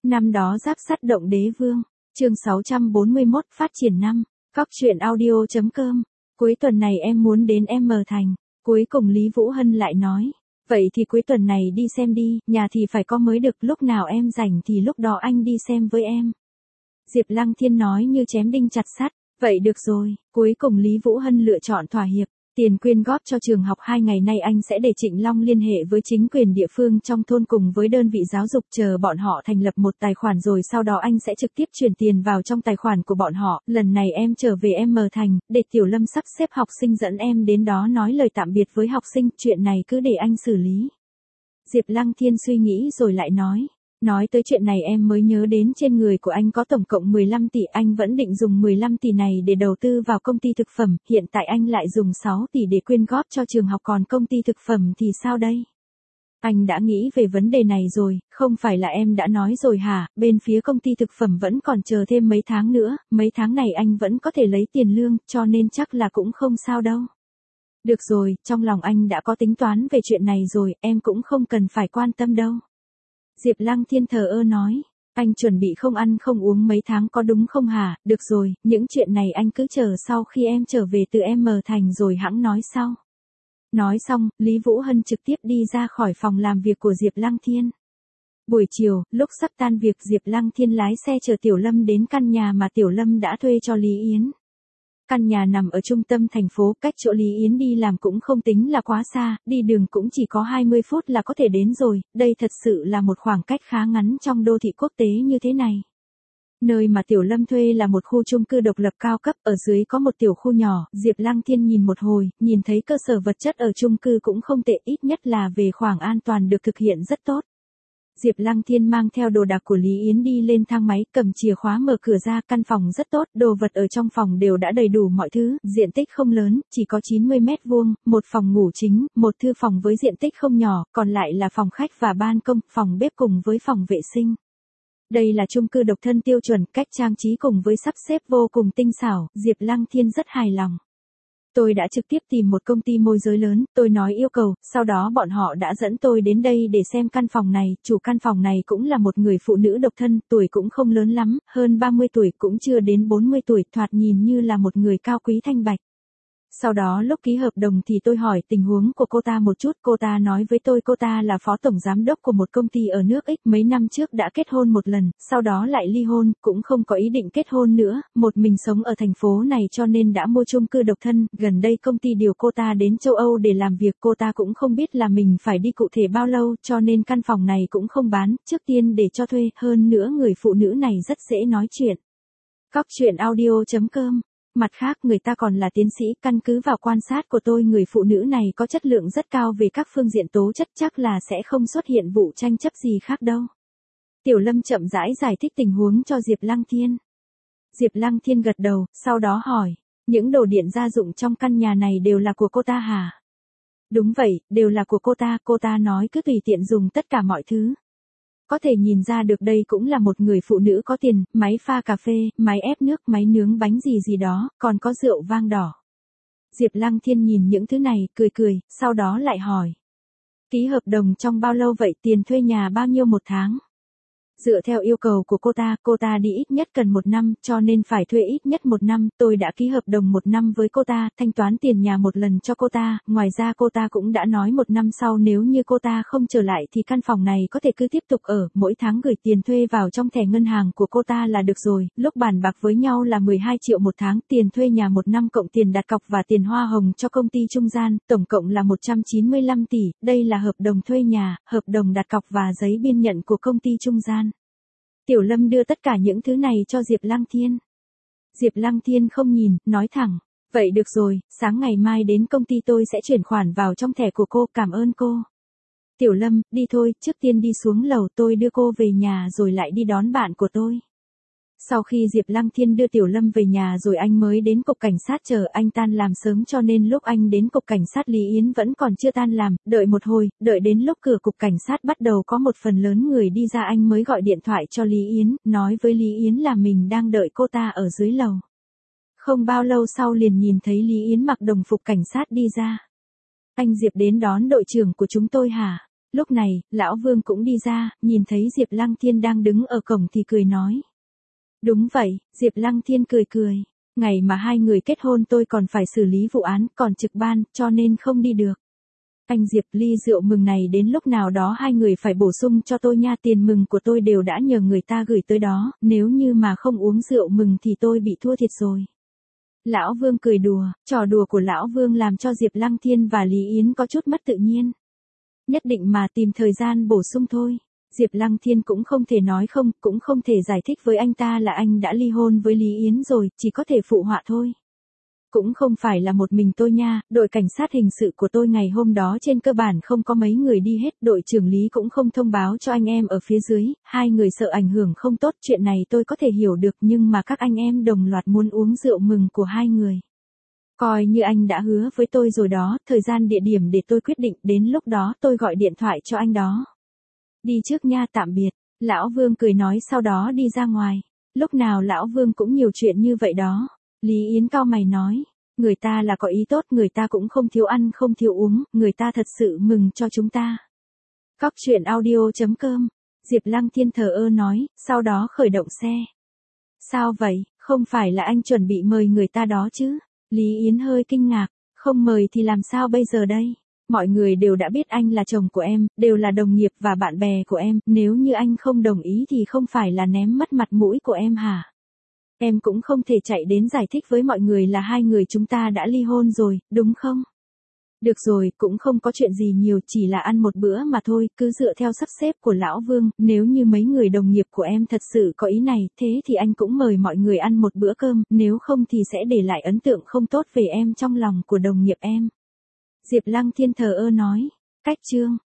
Năm đó giáp sắt động đế vương, chương 641 phát triển năm, Cóc truyện audio.com. Cuối tuần này em muốn đến M Thành. Cuối cùng Lý Vũ Hân lại nói. Vậy thì cuối tuần này đi xem đi, nhà thì phải có mới được, lúc nào em rảnh thì lúc đó anh đi xem với em. Diệp Lăng Thiên nói như chém đinh chặt sắt. Vậy được rồi, cuối cùng Lý Vũ Hân lựa chọn thỏa hiệp. Tiền quyên góp cho trường học 2 ngày nay anh sẽ để Trịnh Long liên hệ với chính quyền địa phương trong thôn cùng với đơn vị giáo dục, chờ bọn họ thành lập một tài khoản rồi sau đó anh sẽ trực tiếp chuyển tiền vào trong tài khoản của bọn họ. Lần này em trở về M Thành, để Tiểu Lâm sắp xếp học sinh dẫn em đến đó nói lời tạm biệt với học sinh, chuyện này cứ để anh xử lý. Diệp Lăng Thiên suy nghĩ rồi lại nói. Nói tới chuyện này em mới nhớ đến trên người của anh có tổng cộng 15 tỷ, anh vẫn định dùng 15 tỷ này để đầu tư vào công ty thực phẩm, hiện tại anh lại dùng 6 tỷ để quyên góp cho trường học, còn công ty thực phẩm thì sao đây? Anh đã nghĩ về vấn đề này rồi, không phải là em đã nói rồi hả, bên phía công ty thực phẩm vẫn còn chờ thêm mấy tháng nữa, mấy tháng này anh vẫn có thể lấy tiền lương, cho nên chắc là cũng không sao đâu. Được rồi, trong lòng anh đã có tính toán về chuyện này rồi, em cũng không cần phải quan tâm đâu. Diệp Lăng Thiên thờ ơ nói, anh chuẩn bị không ăn không uống mấy tháng có đúng không hả? Được rồi, những chuyện này anh cứ chờ sau khi em trở về từ M Thành rồi hẵng nói sau. Nói xong, Lý Vũ Hân trực tiếp đi ra khỏi phòng làm việc của Diệp Lăng Thiên. Buổi chiều, lúc sắp tan việc, Diệp Lăng Thiên lái xe chở Tiểu Lâm đến căn nhà mà Tiểu Lâm đã thuê cho Lý Yến. Căn nhà nằm ở trung tâm thành phố, cách chỗ Lý Yến đi làm cũng không tính là quá xa, đi đường cũng chỉ có 20 phút là có thể đến rồi, đây thật sự là một khoảng cách khá ngắn trong đô thị quốc tế như thế này. Nơi mà Tiểu Lâm thuê là một khu chung cư độc lập cao cấp, ở dưới có một tiểu khu nhỏ, Diệp Lăng Thiên nhìn một hồi, nhìn thấy cơ sở vật chất ở chung cư cũng không tệ, ít nhất là về khoảng an toàn được thực hiện rất tốt. Diệp Lăng Thiên mang theo đồ đạc của Lý Yến đi lên thang máy, cầm chìa khóa mở cửa ra, căn phòng rất tốt, đồ vật ở trong phòng đều đã đầy đủ mọi thứ, diện tích không lớn, chỉ có 90 mét vuông, một phòng ngủ chính, một thư phòng với diện tích không nhỏ, còn lại là phòng khách và ban công, phòng bếp cùng với phòng vệ sinh. Đây là chung cư độc thân tiêu chuẩn, cách trang trí cùng với sắp xếp vô cùng tinh xảo, Diệp Lăng Thiên rất hài lòng. Tôi đã trực tiếp tìm một công ty môi giới lớn, tôi nói yêu cầu, sau đó bọn họ đã dẫn tôi đến đây để xem căn phòng này, chủ căn phòng này cũng là một người phụ nữ độc thân, tuổi cũng không lớn lắm, hơn 30 tuổi cũng chưa đến 40 tuổi, thoạt nhìn như là một người cao quý thanh bạch. Sau đó lúc ký hợp đồng thì tôi hỏi tình huống của cô ta một chút, cô ta nói với tôi cô ta là phó tổng giám đốc của một công ty ở nước X, mấy năm trước đã kết hôn một lần, sau đó lại ly hôn, cũng không có ý định kết hôn nữa, một mình sống ở thành phố này cho nên đã mua chung cư độc thân, gần đây công ty điều cô ta đến châu Âu để làm việc, cô ta cũng không biết là mình phải đi cụ thể bao lâu, cho nên căn phòng này cũng không bán, trước tiên để cho thuê, hơn nữa người phụ nữ này rất dễ nói chuyện. Cóc truyện audio.com. Mặt khác người ta còn là tiến sĩ, căn cứ vào quan sát của tôi người phụ nữ này có chất lượng rất cao về các phương diện tố chất, chắc là sẽ không xuất hiện vụ tranh chấp gì khác đâu. Tiểu Lâm chậm rãi giải thích tình huống cho Diệp Lăng Thiên. Diệp Lăng Thiên gật đầu, sau đó hỏi, những đồ điện gia dụng trong căn nhà này đều là của cô ta hả? Đúng vậy, đều là của cô ta nói cứ tùy tiện dùng tất cả mọi thứ. Có thể nhìn ra được đây cũng là một người phụ nữ có tiền, máy pha cà phê, máy ép nước, máy nướng bánh gì đó, còn có rượu vang đỏ. Diệp Lăng Thiên nhìn những thứ này, cười, sau đó lại hỏi. Ký hợp đồng trong bao lâu vậy, tiền thuê nhà bao nhiêu một tháng? Dựa theo yêu cầu của cô ta đi ít nhất cần 1 năm, cho nên phải thuê ít nhất 1 năm, tôi đã ký hợp đồng 1 năm với cô ta, thanh toán tiền nhà một lần cho cô ta, ngoài ra cô ta cũng đã nói 1 năm sau nếu như cô ta không trở lại thì căn phòng này có thể cứ tiếp tục ở, mỗi tháng gửi tiền thuê vào trong thẻ ngân hàng của cô ta là được rồi, lúc bàn bạc với nhau là 12 triệu một tháng, tiền thuê nhà 1 năm cộng tiền đặt cọc và tiền hoa hồng cho công ty trung gian, tổng cộng là 195 tỷ, đây là hợp đồng thuê nhà, hợp đồng đặt cọc và giấy biên nhận của công ty trung gian. Tiểu Lâm đưa tất cả những thứ này cho Diệp Lăng Thiên. Diệp Lăng Thiên không nhìn, nói thẳng, vậy được rồi, sáng ngày mai đến công ty tôi sẽ chuyển khoản vào trong thẻ của cô, cảm ơn cô. Tiểu Lâm, đi thôi, trước tiên đi xuống lầu, tôi đưa cô về nhà rồi lại đi đón bạn của tôi. Sau khi Diệp Lăng Thiên đưa Tiểu Lâm về nhà rồi anh mới đến cục cảnh sát chờ, anh tan làm sớm cho nên lúc anh đến cục cảnh sát Lý Yến vẫn còn chưa tan làm, đợi một hồi, đợi đến lúc cửa cục cảnh sát bắt đầu có một phần lớn người đi ra anh mới gọi điện thoại cho Lý Yến, nói với Lý Yến là mình đang đợi cô ta ở dưới lầu. Không bao lâu sau liền nhìn thấy Lý Yến mặc đồng phục cảnh sát đi ra. Anh Diệp đến đón đội trưởng của chúng tôi hả? Lúc này, lão Vương cũng đi ra, nhìn thấy Diệp Lăng Thiên đang đứng ở cổng thì cười nói. Đúng vậy, Diệp Lăng Thiên cười cười. Ngày mà hai người kết hôn tôi còn phải xử lý vụ án, còn trực ban, cho nên không đi được. Anh Diệp, ly rượu mừng này đến lúc nào đó hai người phải bổ sung cho tôi nha, tiền mừng của tôi đều đã nhờ người ta gửi tới đó, nếu như mà không uống rượu mừng thì tôi bị thua thiệt rồi. Lão Vương cười đùa, trò đùa của Lão Vương làm cho Diệp Lăng Thiên và Lý Yến có chút mất tự nhiên. Nhất định mà tìm thời gian bổ sung thôi. Diệp Lăng Thiên cũng không thể nói không, cũng không thể giải thích với anh ta là anh đã ly hôn với Lý Yến rồi, chỉ có thể phụ họa thôi. Cũng không phải là một mình tôi nha, đội cảnh sát hình sự của tôi ngày hôm đó trên cơ bản không có mấy người đi hết, đội trưởng Lý cũng không thông báo cho anh em ở phía dưới, hai người sợ ảnh hưởng không tốt, chuyện này tôi có thể hiểu được, nhưng mà các anh em đồng loạt muốn uống rượu mừng của hai người. Coi như anh đã hứa với tôi rồi đó, thời gian địa điểm để tôi quyết định, đến lúc đó tôi gọi điện thoại cho anh đó. Đi trước nha, tạm biệt. Lão Vương cười nói sau đó đi ra ngoài. Lúc nào Lão Vương cũng nhiều chuyện như vậy đó. Lý Yến cau mày nói. Người ta là có ý tốt, người ta cũng không thiếu ăn không thiếu uống, người ta thật sự mừng cho chúng ta. Cóc truyện audio.com. Diệp Lăng Thiên thờ ơ nói, sau đó khởi động xe. Sao vậy, không phải là anh chuẩn bị mời người ta đó chứ? Lý Yến hơi kinh ngạc, không mời thì làm sao bây giờ đây? Mọi người đều đã biết anh là chồng của em, đều là đồng nghiệp và bạn bè của em, nếu như anh không đồng ý thì không phải là ném mất mặt mũi của em hả? Em cũng không thể chạy đến giải thích với mọi người là hai người chúng ta đã ly hôn rồi, đúng không? Được rồi, cũng không có chuyện gì nhiều, chỉ là ăn một bữa mà thôi, cứ dựa theo sắp xếp của Lão Vương, nếu như mấy người đồng nghiệp của em thật sự có ý này, thế thì anh cũng mời mọi người ăn một bữa cơm, nếu không thì sẽ để lại ấn tượng không tốt về em trong lòng của đồng nghiệp em. Diệp Lăng Thiên thờ ơ nói, cách chương.